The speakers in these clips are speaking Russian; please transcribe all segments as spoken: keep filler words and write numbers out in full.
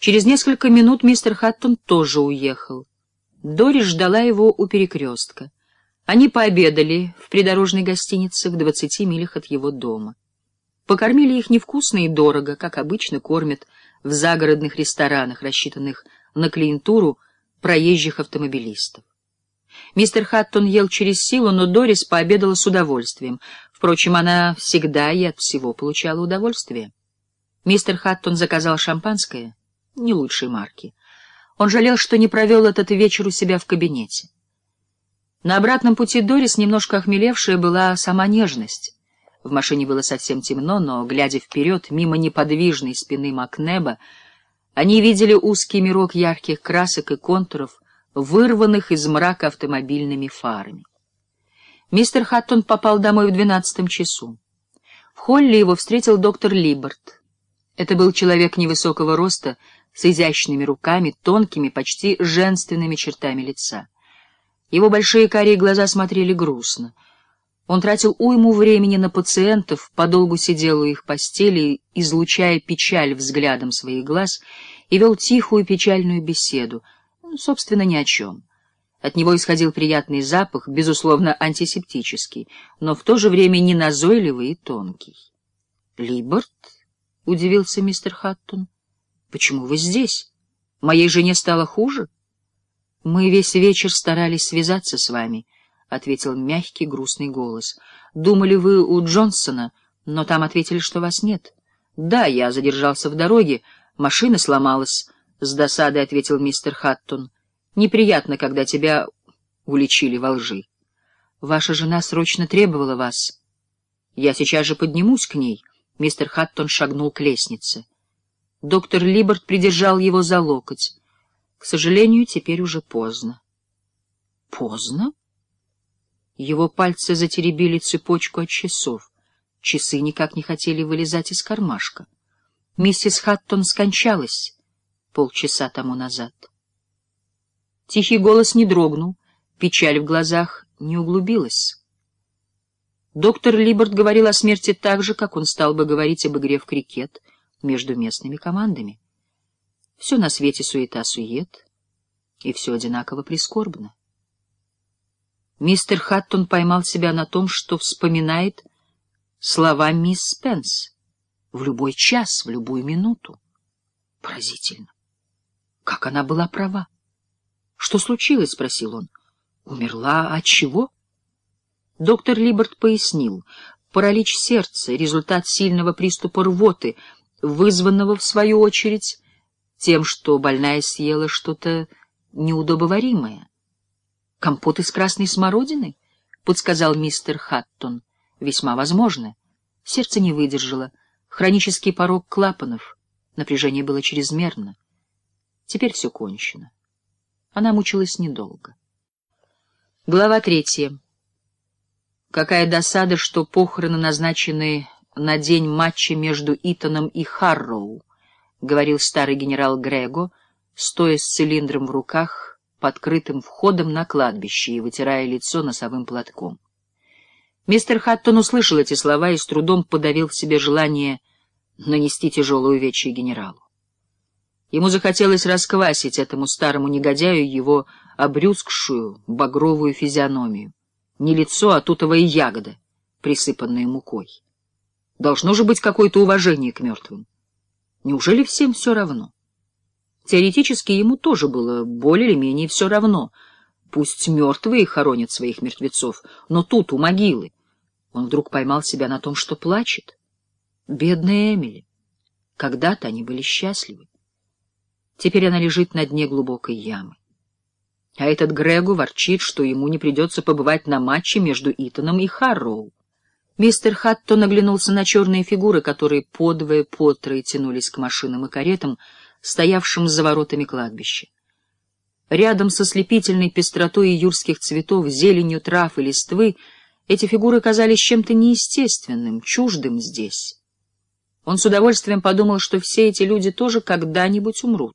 Через несколько минут мистер Хаттон тоже уехал. Дорис ждала его у перекрестка. Они пообедали в придорожной гостинице в двадцати милях от его дома. Покормили их невкусно и дорого, как обычно кормят в загородных ресторанах, рассчитанных на клиентуру проезжих автомобилистов. Мистер Хаттон ел через силу, но Дорис пообедала с удовольствием. Впрочем, она всегда и от всего получала удовольствие. Мистер Хаттон заказал шампанское, не лучшей марки. Он жалел, что не провел этот вечер у себя в кабинете. На обратном пути Дорис, немножко охмелевшая, была сама нежность. В машине было совсем темно, но, глядя вперед, мимо неподвижной спины Макнеба, они видели узкий мирок ярких красок и контуров, вырванных из мрака автомобильными фарами. Мистер Хаттон попал домой в двенадцатом часу. В холле его встретил доктор Либбард. Это был человек невысокого роста, с изящными руками, тонкими, почти женственными чертами лица. Его большие карие глаза смотрели грустно. Он тратил уйму времени на пациентов, подолгу сидел у их постели, излучая печаль взглядом своих глаз, и вел тихую печальную беседу, ну, собственно, ни о чем. От него исходил приятный запах, безусловно, антисептический, но в то же время не назойливый и тонкий. — Либбард? — удивился мистер Хаттон. — Почему вы здесь? Моей жене стало хуже? — Мы весь вечер старались связаться с вами, — ответил мягкий, грустный голос. — Думали, вы у Джонсона, но там ответили, что вас нет. — Да, я задержался в дороге, машина сломалась, — с досадой ответил мистер Хаттон. — Неприятно, когда тебя уличили во лжи. Ваша жена срочно требовала вас. Я сейчас же поднимусь к ней. Мистер Хаттон шагнул к лестнице. Доктор Либбард придержал его за локоть. К сожалению, теперь уже поздно. — Поздно? Его пальцы затеребили цепочку от часов. Часы никак не хотели вылезать из кармашка. Миссис Хаттон скончалась полчаса тому назад. Тихий голос не дрогнул, печаль в глазах не углубилась. Доктор Либбард говорил о смерти так же, как он стал бы говорить об игре в крикет между местными командами. Все на свете суета-сует, и все одинаково прискорбно. Мистер Хаттон поймал себя на том, что вспоминает слова мисс Спенс в любой час, в любую минуту. Поразительно. Как она была права. — Что случилось? — спросил он. — Умерла от чего? Доктор Либбард пояснил. Паралич сердца — результат сильного приступа рвоты, вызванного, в свою очередь, тем, что больная съела что-то неудобоваримое. — Компот из красной смородины? — подсказал мистер Хаттон. — Весьма возможно. Сердце не выдержало. Хронический порок клапанов. Напряжение было чрезмерно. Теперь все кончено. Она мучилась недолго. Глава третья. Какая досада, что похороны назначены на день матча между Итоном и Харроу, — говорил старый генерал Грего, стоя с цилиндром в руках, подкрытым входом на кладбище и вытирая лицо носовым платком. Мистер Хаттон услышал эти слова и с трудом подавил в себе желание нанести тяжелую увечье генералу. Ему захотелось расквасить этому старому негодяю его обрюзгшую багровую физиономию. Не лицо, а тутовая ягода, присыпанная мукой. Должно же быть какое-то уважение к мертвым. Неужели всем все равно? Теоретически ему тоже было более или менее все равно. Пусть мертвые хоронят своих мертвецов, но тут, у могилы, он вдруг поймал себя на том, что плачет. Бедная Эмили. Когда-то они были счастливы. Теперь она лежит на дне глубокой ямы. А этот Грего ворчит, что ему не придется побывать на матче между Итоном и Харроу. Мистер Хаттон оглянулся на черные фигуры, которые подвое потрое тянулись к машинам и каретам, стоявшим за воротами кладбища. Рядом со слепительной пестротой июрских цветов, зеленью трав и листвы эти фигуры казались чем-то неестественным, чуждым здесь. Он с удовольствием подумал, что все эти люди тоже когда-нибудь умрут.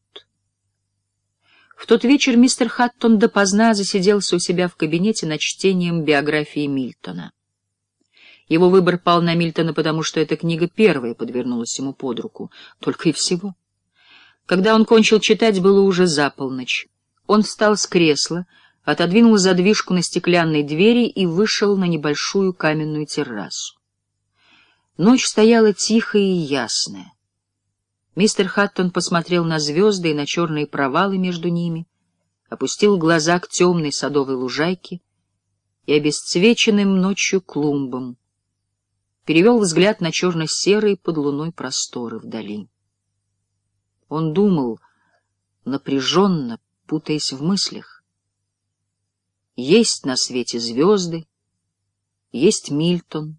В тот вечер мистер Хаттон допоздна засиделся у себя в кабинете над чтением биографии Мильтона. Его выбор пал на Мильтона, потому что эта книга первая подвернулась ему под руку, только и всего. Когда он кончил читать, было уже за полночь. Он встал с кресла, отодвинул задвижку на стеклянной двери и вышел на небольшую каменную террасу. Ночь стояла тихая и ясная. Мистер Хаттон посмотрел на звезды и на черные провалы между ними, опустил глаза к темной садовой лужайке и обесцвеченным ночью клумбам, перевел взгляд на черно-серые под луной просторы вдали. Он думал, напряженно, путаясь в мыслях. Есть на свете звезды, есть Мильтон.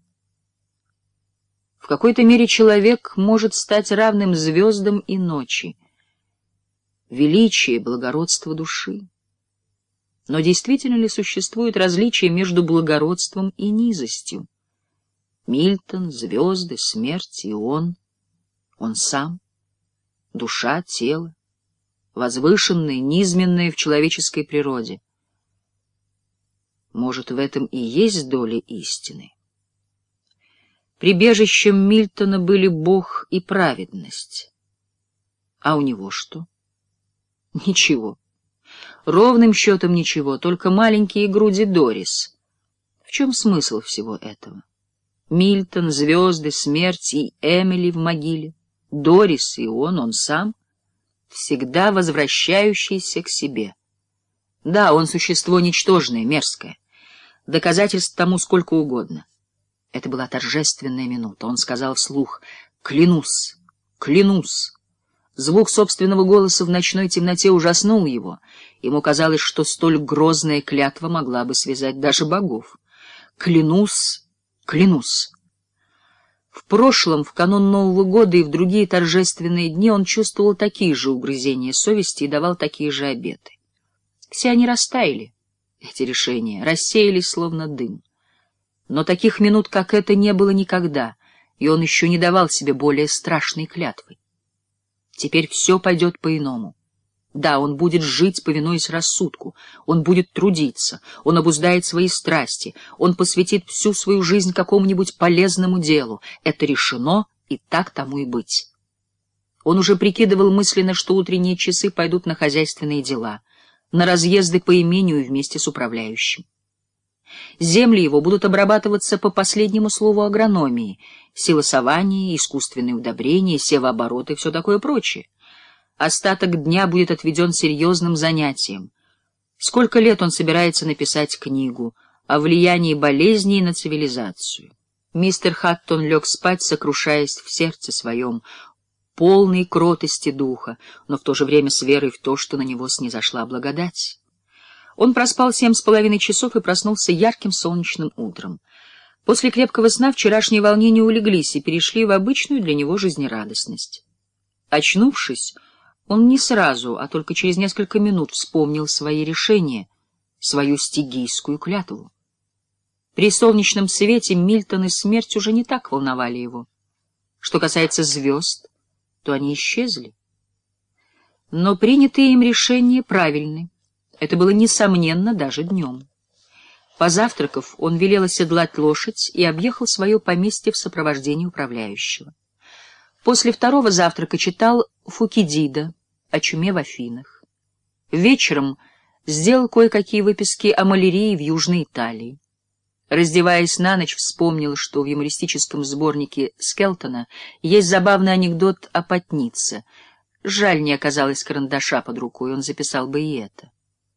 В какой-то мере человек может стать равным звездам и ночи, величие, благородство души. Но действительно ли существует различие между благородством и низостью? Мильтон, звезды, смерть и он, он сам, душа, тело, возвышенное, низменное в человеческой природе. Может, в этом и есть доля истины? Прибежищем Мильтона были Бог и праведность. А у него что? Ничего. Ровным счетом ничего, только маленькие груди Дорис. В чем смысл всего этого? Мильтон, звезды, смерть и Эмили в могиле, Дорис и он, он сам, всегда возвращающийся к себе. Да, он существо ничтожное, мерзкое. Доказательств тому сколько угодно. Это была торжественная минута. Он сказал вслух: «Клянусь, клянусь». Звук собственного голоса в ночной темноте ужаснул его. Ему казалось, что столь грозная клятва могла бы связать даже богов. «Клянусь, клянусь». В прошлом, в канун Нового года и в другие торжественные дни он чувствовал такие же угрызения совести и давал такие же обеты. Все они растаяли, эти решения, рассеялись словно дым. Но таких минут, как это, не было никогда, и он еще не давал себе более страшной клятвы. Теперь все пойдет по-иному. Да, он будет жить, повинуясь рассудку, он будет трудиться, он обуздает свои страсти, он посвятит всю свою жизнь какому-нибудь полезному делу. Это решено, и так тому и быть. Он уже прикидывал мысленно, что утренние часы пойдут на хозяйственные дела, на разъезды по имению вместе с управляющим. Земли его будут обрабатываться по последнему слову агрономии, силосование, искусственные удобрения, севооборот и все такое прочее. Остаток дня будет отведен серьезным занятиям. Сколько лет он собирается написать книгу о влиянии болезней на цивилизацию? Мистер Хаттон лег спать, сокрушаясь в сердце своем, полной кротости духа, но в то же время с верой в то, что на него снизошла благодать. Он проспал семь с половиной часов и проснулся ярким солнечным утром. После крепкого сна вчерашние волнения улеглись и перешли в обычную для него жизнерадостность. Очнувшись, он не сразу, а только через несколько минут вспомнил свои решения, свою стигийскую клятву. При солнечном свете Мильтон и смерть уже не так волновали его. Что касается звезд, то они исчезли. Но принятые им решения правильны. Это было несомненно даже днем. Позавтракав, он велел оседлать лошадь и объехал свое поместье в сопровождении управляющего. После второго завтрака читал Фукидида о чуме в Афинах. Вечером сделал кое-какие выписки о малярии в Южной Италии. Раздеваясь на ночь, вспомнил, что в юмористическом сборнике Скелтона есть забавный анекдот о потнице. Жаль, не оказалось карандаша под рукой, он записал бы и это.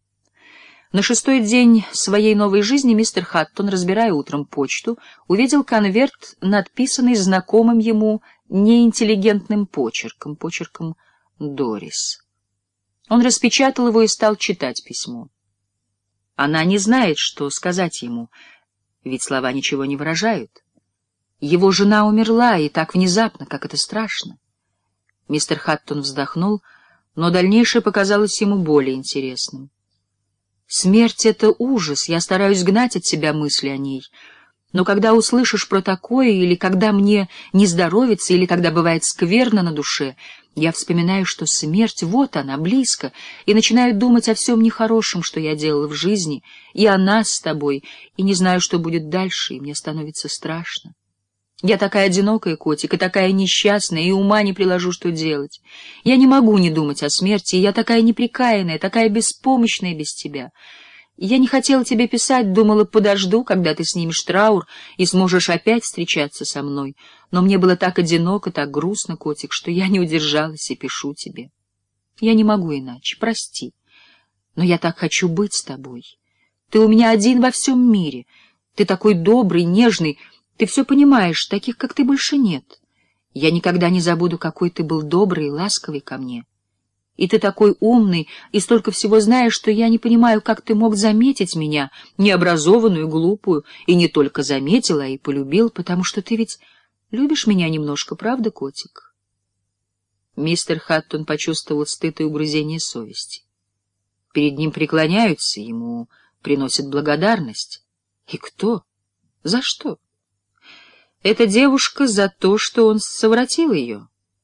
На шестой день своей новой жизни мистер Хаттон, разбирая утром почту, увидел конверт, надписанный знакомым ему неинтеллигентным почерком, почерком Дорис. Он распечатал его и стал читать письмо. Она не знает, что сказать ему, ведь слова ничего не выражают. Его жена умерла, и так внезапно, как это страшно. Мистер Хаттон вздохнул, но дальнейшее показалось ему более интересным. Смерть — это ужас, я стараюсь гнать от себя мысли о ней. Но когда услышишь про такое, или когда мне не здоровится, или когда бывает скверно на душе, я вспоминаю, что смерть, вот она, близко, и начинаю думать о всем нехорошем, что я делала в жизни, и о нас с тобой, и не знаю, что будет дальше, и мне становится страшно. Я такая одинокая, котик, и такая несчастная, и ума не приложу, что делать. Я не могу не думать о смерти, и я такая неприкаянная, такая беспомощная без тебя. Я не хотела тебе писать, думала, подожду, когда ты снимешь траур и сможешь опять встречаться со мной. Но мне было так одиноко, так грустно, котик, что я не удержалась и пишу тебе. Я не могу иначе, прости. Но я так хочу быть с тобой. Ты у меня один во всем мире. Ты такой добрый, нежный. Ты все понимаешь, таких, как ты, больше нет. Я никогда не забуду, какой ты был добрый и ласковый ко мне. И ты такой умный, и столько всего знаешь, что я не понимаю, как ты мог заметить меня, необразованную, глупую, и не только заметил, а и полюбил, потому что ты ведь любишь меня немножко, правда, котик?» Мистер Хаттон почувствовал стыд и угрызение совести. Перед ним преклоняются, ему приносят благодарность. И кто? За что? Эта девушка за то, что он совратил ее.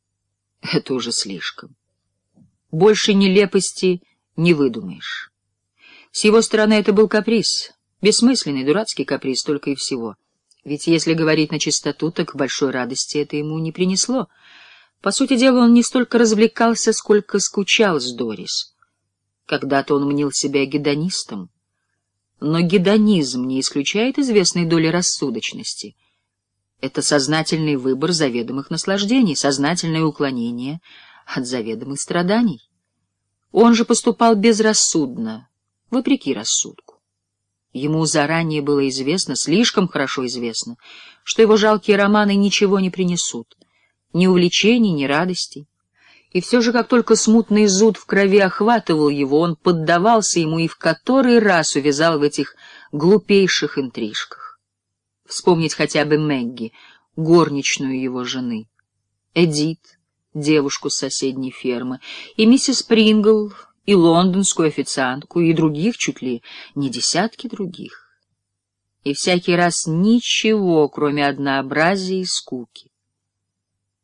Это уже слишком. Больше нелепости не выдумаешь. С его стороны это был каприз, бессмысленный, дурацкий каприз, только и всего. Ведь если говорить на чистоту, так большой радости это ему не принесло. По сути дела, он не столько развлекался, сколько скучал с Дорис. Когда-то он мнил себя гедонистом. Но гедонизм не исключает известной доли рассудочности. Это сознательный выбор заведомых наслаждений, сознательное уклонение от заведомых страданий. Он же поступал безрассудно, вопреки рассудку. Ему заранее было известно, слишком хорошо известно, что его жалкие романы ничего не принесут, ни увлечений, ни радостей. И все же, как только смутный зуд в крови охватывал его, он поддавался ему и в который раз увязал в этих глупейших интрижках. Вспомнить хотя бы Мэгги, горничную его жены, Эдит, девушку с соседней фермы, и миссис Прингл, и лондонскую официантку, и других чуть ли не десятки других. И всякий раз ничего, кроме однообразия и скуки.